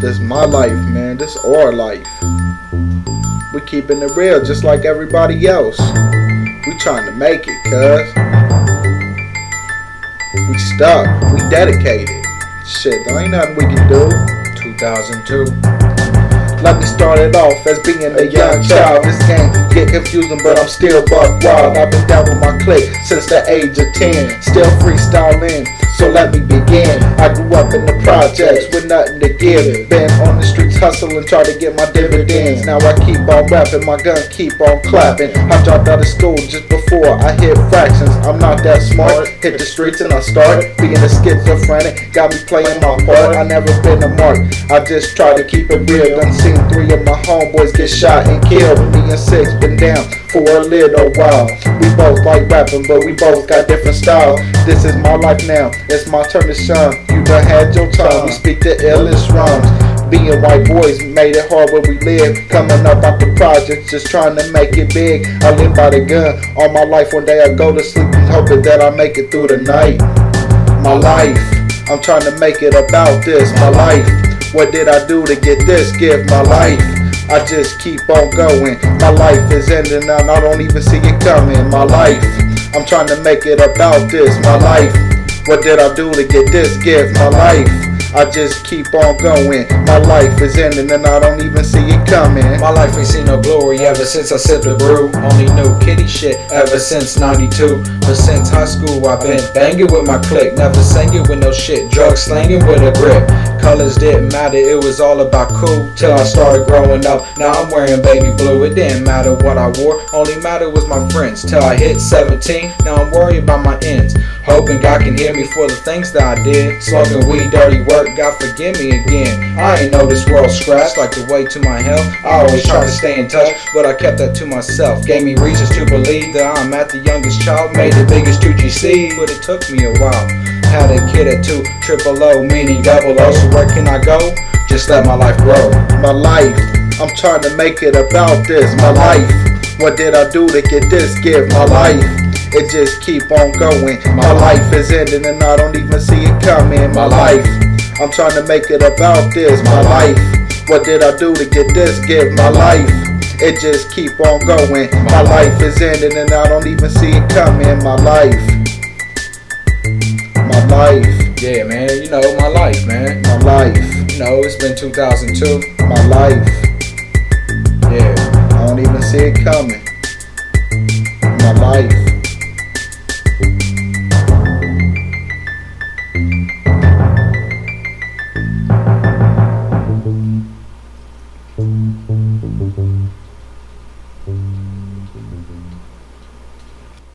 This is my life, man. This is our life. We keeping it real just like everybody else. We trying to make it, cuz. We stuck. We dedicated. Shit, there ain't nothing we can do. 2002. Let me start it off as being a young child. This game get confusing, but I'm still buck wild. I've been down with my clique since the age of 10. Still freestyling, so let me begin. I grew up in the projects with nothing to give. Been on the streets hustling, try to get my dividends. Now I keep on rapping, my gun keep on clapping. I dropped out of school just before I hit fractions. I'm not that smart. Hit the streets and I start being a schizophrenic. Got me playing my part. I never been a mark. I just try to keep it real. Done seen 3 of my homeboys get shot and killed. Me and 6 been down for a little while. We both like rapping, but we both got different styles. This is my life now. It's my turn to shine. You done had your time. We speak the illest rhymes. Being white boys made it hard where we live. Coming up out the projects, just trying to make it big. I live by the gun all my life. One day I go to sleep and hoping that I make it through the night. My life, I'm trying to make it about this. My life, what did I do to get this gift? My life, I just keep on going. My life is ending and I don't even see it coming. My life, I'm trying to make it about this. My life, what did I do to get this gift? My life, I just keep on going. My life is ending and I don't even see it coming. My life ain't seen no glory ever since I sipped the brew. Only knew kitty shit ever since 92. But since high school I've been banging with my clique. Never singing with no shit, drug slanging with a grip. Colors didn't matter, it was all about cool. Till I started growing up, now I'm wearing baby blue. It didn't matter what I wore, only matter was my friends. Till I hit 17, now I'm worried about my ends. Hoping God can hear me for the things that I did. Smoking weed, dirty work, God forgive me again. I ain't know this world scratched like the way to my health. I always tried to stay in touch, but I kept that to myself. Gave me reasons to believe that I'm at the youngest child. Made the biggest 2GC, but it took me a while. Had a kid at 2 triple O, meaning double O. So where can I go? Just let my life grow. My life, I'm trying to make it about this. My life, what did I do to get this gift? My life, it just keep on going. My life is ending and I don't even see it coming. My life, I'm trying to make it about this. My life, what did I do to get this gift? My life, it just keep on going. My life is ending and I don't even see it coming. My life, my life. Yeah, man, you know, my life, man. My life. You know, it's been 2002. My life. Yeah. I don't even see it coming. My life.